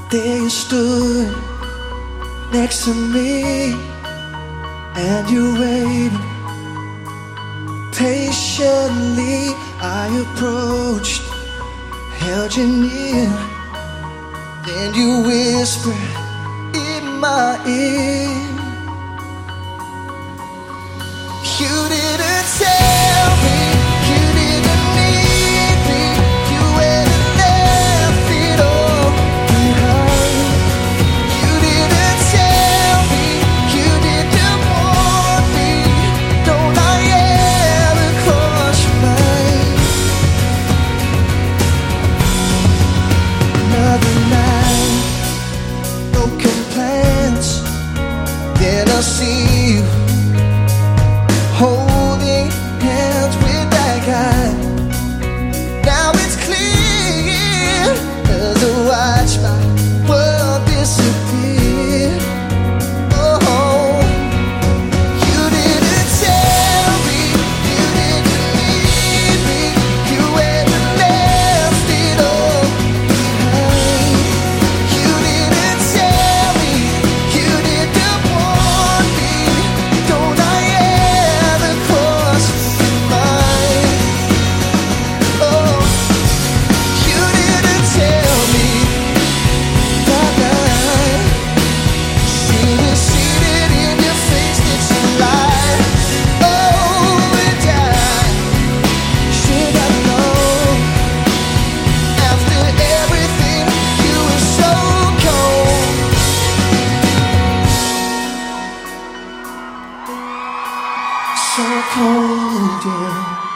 There you stood next to me, and you waited patiently. I approached, held you near, then you whispered in my ear. You didn't tell me you didn't need me. You had left it all behind. You didn't tell me you didn't want me. Don't I ever cross your mind? Another night, broken plans. Then I see you holding hands with that guy. Now it's clear as I watch my world disappear. Oh, you didn't tell me you didn't need me. You had left it all behind. You didn't tell me you didn't want me. Don't I ever cross your mind? Oh, you didn't tell me that see it in your face that you lied. Oh, and I should have known. After everything, you were so cold, so cold, yeah.